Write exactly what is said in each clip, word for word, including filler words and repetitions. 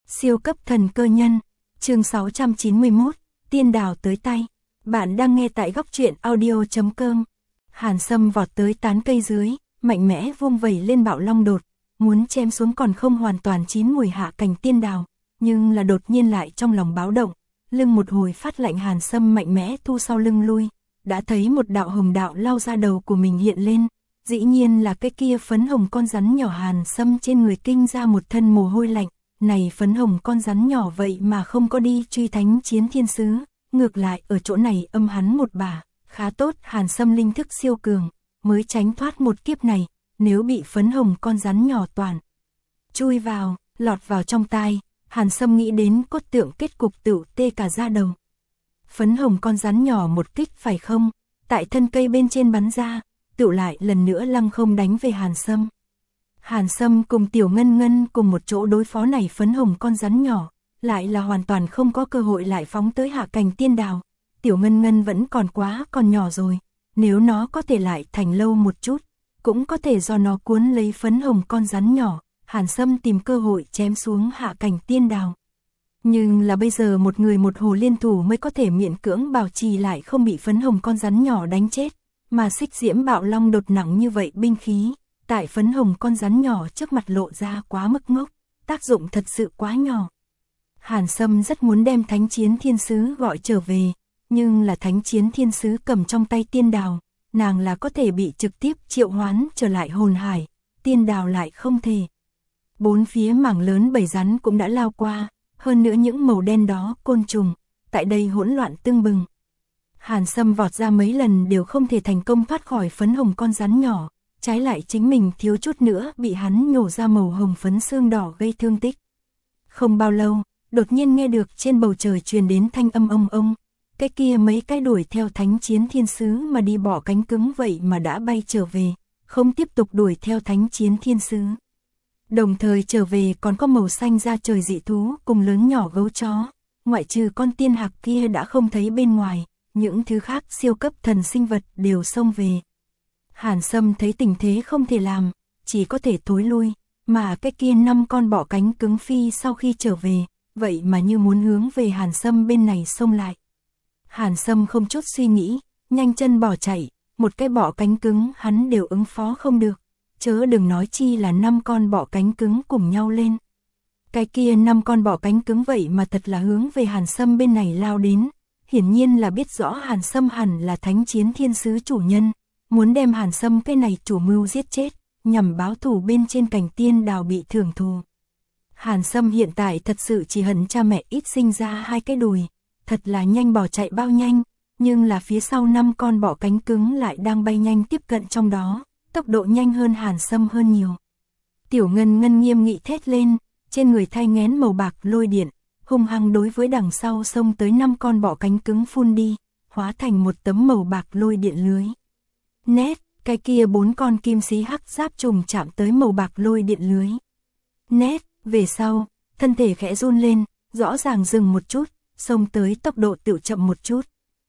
Siêu cấp thần cơ nhân, chương sáu trăm chín mươi mốt, tiên đào tới tay. Bạn đang nghe tại góc truyện audio chấm com. Hàn Sâm vọt tới tán cây dưới, mạnh mẽ vung vẩy lên bạo long đột, muốn chém xuống còn không hoàn toàn chín mùi hạ cành tiên đào, nhưng là đột nhiên lại trong lòng báo động, lưng một hồi phát lạnh. Hàn Sâm mạnh mẽ thu sau lưng lui, đã thấy một đạo hồng đạo lao ra đầu của mình hiện lên, dĩ nhiên là cái kia phấn hồng con rắn nhỏ. Hàn Sâm trên người kinh ra một thân mồ hôi lạnh. Này phấn hồng con rắn nhỏ vậy mà không có đi truy thánh chiến thiên sứ, ngược lại ở chỗ này âm hắn một bà, khá tốt. Hàn Sâm linh thức siêu cường, mới tránh thoát một kiếp này, nếu bị phấn hồng con rắn nhỏ toàn chui vào, lọt vào trong tai, Hàn Sâm nghĩ đến cốt tượng kết cục tựu tê cả da đầu. Phấn hồng con rắn nhỏ một kích phải không, tại thân cây bên trên bắn ra, tựu lại lần nữa lăng không đánh về Hàn Sâm. Hàn Sâm cùng Tiểu Ngân Ngân cùng một chỗ đối phó này phấn hồng con rắn nhỏ, lại là hoàn toàn không có cơ hội lại phóng tới hạ cành tiên đào. Tiểu Ngân Ngân vẫn còn quá còn nhỏ rồi, nếu nó có thể lại thành lâu một chút, cũng có thể do nó cuốn lấy phấn hồng con rắn nhỏ, Hàn Sâm tìm cơ hội chém xuống hạ cành tiên đào. Nhưng là bây giờ một người một hồ liên thủ mới có thể miễn cưỡng bảo trì lại không bị phấn hồng con rắn nhỏ đánh chết, mà xích diễm bạo long đột nặng như vậy binh khí, tại phấn hồng con rắn nhỏ trước mặt lộ ra quá mức ngốc, tác dụng thật sự quá nhỏ. Hàn Sâm rất muốn đem thánh chiến thiên sứ gọi trở về, nhưng là thánh chiến thiên sứ cầm trong tay tiên đào, nàng là có thể bị trực tiếp triệu hoán trở lại hồn hải, tiên đào lại không thể. Bốn phía mảng lớn bầy rắn cũng đã lao qua, hơn nữa những màu đen đó côn trùng, tại đây hỗn loạn tương bừng. Hàn Sâm vọt ra mấy lần đều không thể thành công thoát khỏi phấn hồng con rắn nhỏ, trái lại chính mình thiếu chút nữa bị hắn nhổ ra màu hồng phấn xương đỏ gây thương tích. Không bao lâu, đột nhiên nghe được trên bầu trời truyền đến thanh âm ông ông, cái kia mấy cái đuổi theo thánh chiến thiên sứ mà đi bỏ cánh cứng vậy mà đã bay trở về, không tiếp tục đuổi theo thánh chiến thiên sứ. Đồng thời trở về còn có màu xanh da trời dị thú cùng lớn nhỏ gấu chó, ngoại trừ con tiên hạc kia đã không thấy bên ngoài, những thứ khác siêu cấp thần sinh vật đều xông về. Hàn Sâm thấy tình thế không thể làm, chỉ có thể thối lui, mà cái kia năm con bọ cánh cứng phi sau khi trở về, vậy mà như muốn hướng về Hàn Sâm bên này xông lại. Hàn Sâm không chút suy nghĩ, nhanh chân bỏ chạy, một cái bọ cánh cứng hắn đều ứng phó không được, chớ đừng nói chi là năm con bọ cánh cứng cùng nhau lên. Cái kia năm con bọ cánh cứng vậy mà thật là hướng về Hàn Sâm bên này lao đến, hiển nhiên là biết rõ Hàn Sâm hẳn là thánh chiến thiên sứ chủ nhân, muốn đem Hàn Sâm cái này chủ mưu giết chết, nhằm báo thù bên trên cành tiên đào bị thưởng thù. Hàn Sâm hiện tại thật sự chỉ hận cha mẹ ít sinh ra hai cái đùi, thật là nhanh bỏ chạy bao nhanh, nhưng là phía sau năm con bọ cánh cứng lại đang bay nhanh tiếp cận trong đó, tốc độ nhanh hơn Hàn Sâm hơn nhiều. Tiểu Ngân Ngân nghiêm nghị thét lên, trên người thay ngén màu bạc lôi điện, hung hăng đối với đằng sau xông tới năm con bọ cánh cứng phun đi, hóa thành một tấm màu bạc lôi điện lưới. Nét, cái kia bốn con kim sĩ hắc giáp trùng chạm tới màu bạc lôi điện lưới. Nét, về sau, thân thể khẽ run lên, rõ ràng dừng một chút, xông tới tốc độ tự chậm một chút.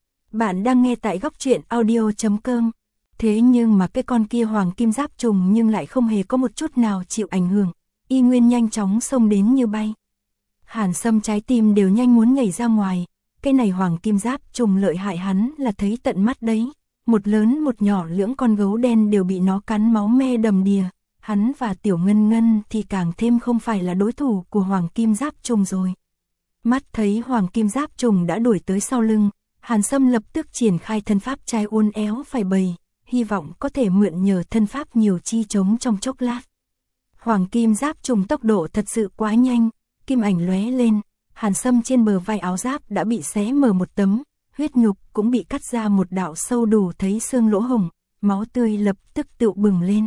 Bạn đang nghe tại góc truyện audio chấm com. Thế nhưng mà cái con kia hoàng kim giáp trùng nhưng lại không hề có một chút nào chịu ảnh hưởng, y nguyên nhanh chóng xông đến như bay. Hàn Sâm trái tim đều nhanh muốn nhảy ra ngoài, cái này hoàng kim giáp trùng lợi hại hắn là thấy tận mắt đấy. Một lớn một nhỏ lưỡng con gấu đen đều bị nó cắn máu me đầm đìa, hắn và Tiểu Ngân Ngân thì càng thêm không phải là đối thủ của hoàng kim giáp trùng rồi. Mắt thấy hoàng kim giáp trùng đã đuổi tới sau lưng, Hàn Sâm lập tức triển khai thân pháp trai uốn éo phải bầy, hy vọng có thể mượn nhờ thân pháp nhiều chi chống trong chốc lát. Hoàng kim giáp trùng tốc độ thật sự quá nhanh, kim ảnh lóe lên, Hàn Sâm trên bờ vai áo giáp đã bị xé mở một tấm, huyết nhục cũng bị cắt ra một đạo sâu đủ thấy xương lỗ hồng, máu tươi lập tức tự bừng lên.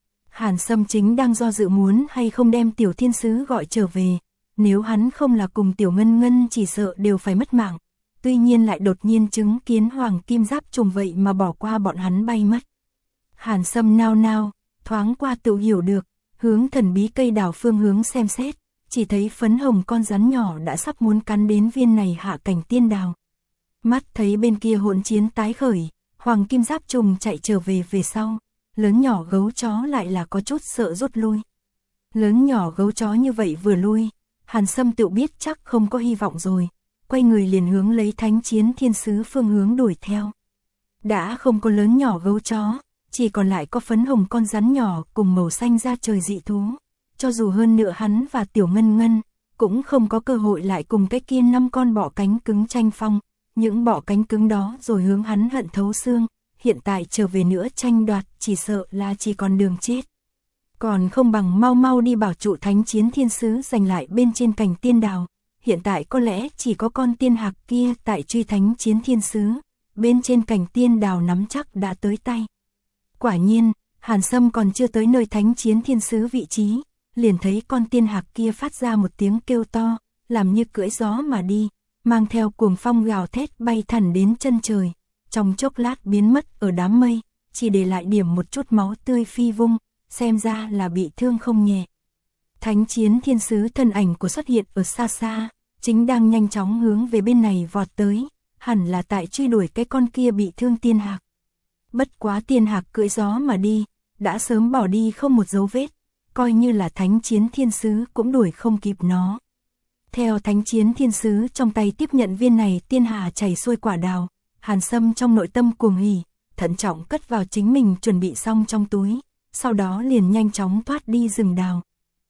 Hàn Sâm chính đang do dự muốn hay không đem Tiểu Thiên Sứ gọi trở về, nếu hắn không là cùng Tiểu Ngân Ngân chỉ sợ đều phải mất mạng, tuy nhiên lại đột nhiên chứng kiến hoàng kim giáp trùng vậy mà bỏ qua bọn hắn bay mất. Hàn Sâm nao nao, thoáng qua tự hiểu được, hướng thần bí cây đào phương hướng xem xét, chỉ thấy phấn hồng con rắn nhỏ đã sắp muốn cắn đến viên này hạ cành tiên đào. Mắt thấy bên kia hỗn chiến tái khởi, hoàng kim giáp trùng chạy trở về về sau, lớn nhỏ gấu chó lại là có chút sợ rút lui. Lớn nhỏ gấu chó như vậy vừa lui, Hàn Sâm tự biết chắc không có hy vọng rồi, quay người liền hướng lấy Thánh Chiến Thiên Sứ phương hướng đuổi theo. Đã không có lớn nhỏ gấu chó, chỉ còn lại có phấn hồng con rắn nhỏ cùng màu xanh da trời dị thú. Cho dù hơn nữa hắn và Tiểu Ngân Ngân, cũng không có cơ hội lại cùng cái kia năm con bọ cánh cứng tranh phong. Những bọ cánh cứng đó rồi hướng hắn hận thấu xương, hiện tại trở về nữa tranh đoạt chỉ sợ là chỉ còn đường chết. Còn không bằng mau mau đi bảo trụ Thánh Chiến Thiên Sứ giành lại bên trên cành tiên đào. Hiện tại có lẽ chỉ có con tiên hạc kia tại truy Thánh Chiến Thiên Sứ, bên trên cành tiên đào nắm chắc đã tới tay. Quả nhiên, Hàn Sâm còn chưa tới nơi Thánh Chiến Thiên Sứ vị trí, liền thấy con tiên hạc kia phát ra một tiếng kêu to, làm như cưỡi gió mà đi, mang theo cuồng phong gào thét bay thẳng đến chân trời, trong chốc lát biến mất ở đám mây, chỉ để lại điểm một chút máu tươi phi vung, xem ra là bị thương không nhẹ. Thánh Chiến Thiên Sứ thân ảnh của xuất hiện ở xa xa, chính đang nhanh chóng hướng về bên này vọt tới, hẳn là tại truy đuổi cái con kia bị thương tiên hạc. Bất quá tiên hạc cưỡi gió mà đi, đã sớm bỏ đi không một dấu vết, coi như là Thánh Chiến Thiên Sứ cũng đuổi không kịp nó. Theo Thánh Chiến Thiên Sứ trong tay tiếp nhận viên này tiên hà chảy xuôi quả đào, Hàn Sâm trong nội tâm cuồng hỉ, thận trọng cất vào chính mình chuẩn bị xong trong túi, sau đó liền nhanh chóng thoát đi rừng đào.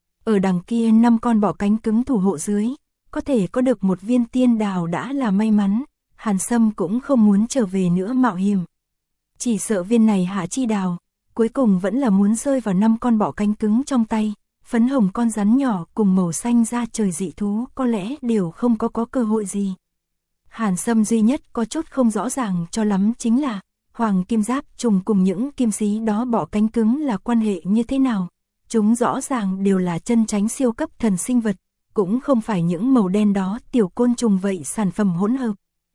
Ở đằng kia năm con bọ cánh cứng thủ hộ dưới, có thể có được một viên tiên đào đã là may mắn, Hàn Sâm cũng không muốn trở về nữa mạo hiểm. Chỉ sợ viên này hạ chi đào, cuối cùng vẫn là muốn rơi vào năm con bọ cánh cứng trong tay, phấn hồng con rắn nhỏ cùng màu xanh da trời dị thú có lẽ đều không có có cơ hội gì. Hàn Sâm duy nhất có chút không rõ ràng cho lắm chính là, hoàng kim giáp trùng cùng những kim sĩ đó bọ cánh cứng là quan hệ như thế nào. Chúng rõ ràng đều là chân tránh siêu cấp thần sinh vật, cũng không phải những màu đen đó tiểu côn trùng vậy sản phẩm hỗn hợp.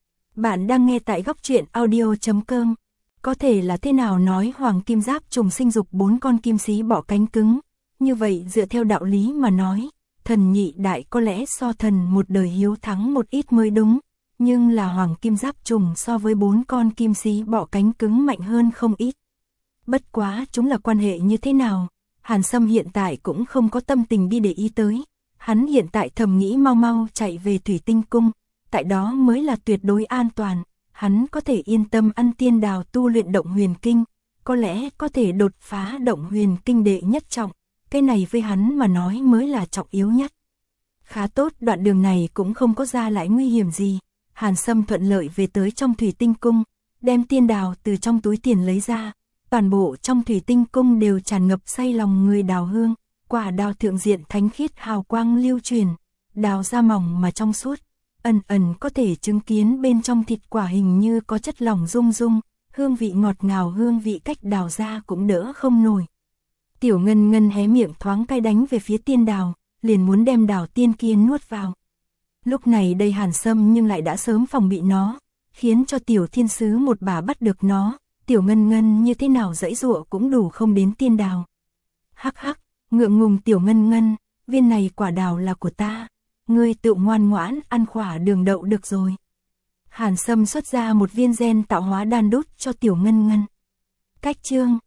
Bạn đang nghe tại góc truyện audio chấm com. Có thể là thế nào nói hoàng kim giáp trùng sinh dục bốn con kim sĩ bọ cánh cứng, như vậy dựa theo đạo lý mà nói, thần nhị đại có lẽ so thần một đời hiếu thắng một ít mới đúng, nhưng là hoàng kim giáp trùng so với bốn con kim sĩ bọ cánh cứng mạnh hơn không ít. Bất quá chúng là quan hệ như thế nào, Hàn Sâm hiện tại cũng không có tâm tình đi để ý tới, hắn hiện tại thầm nghĩ mau mau chạy về Thủy Tinh Cung, tại đó mới là tuyệt đối an toàn. Hắn có thể yên tâm ăn tiên đào tu luyện động huyền kinh, có lẽ có thể đột phá động huyền kinh đệ nhất trọng, cái này với hắn mà nói mới là trọng yếu nhất. Khá tốt, đoạn đường này cũng không có ra lại nguy hiểm gì, Hàn Sâm thuận lợi về tới trong Thủy Tinh Cung, đem tiên đào từ trong túi tiền lấy ra, toàn bộ trong Thủy Tinh Cung đều tràn ngập say lòng người đào hương, quả đào thượng diện thánh khiết hào quang lưu truyền, đào da mỏng mà trong suốt. Ẩn ẩn có thể chứng kiến bên trong thịt quả hình như có chất lỏng rung rung, hương vị ngọt ngào, hương vị cách đào ra cũng đỡ không nổi. Tiểu Ngân Ngân hé miệng thoáng cay đánh về phía tiên đào, liền muốn đem đào tiên kia nuốt vào. Lúc này đây Hàn Sâm nhưng lại đã sớm phòng bị nó, khiến cho Tiểu Thiên Sứ một bà bắt được nó, Tiểu Ngân Ngân như thế nào giãy giụa cũng đủ không đến tiên đào. Hắc hắc, ngượng ngùng Tiểu Ngân Ngân, viên này quả đào là của ta. Ngươi tự ngoan ngoãn ăn khỏa đường đậu được rồi. Hàn Sâm xuất ra một viên gen tạo hóa đan đút cho Tiểu Ngân Ngân. Cách chương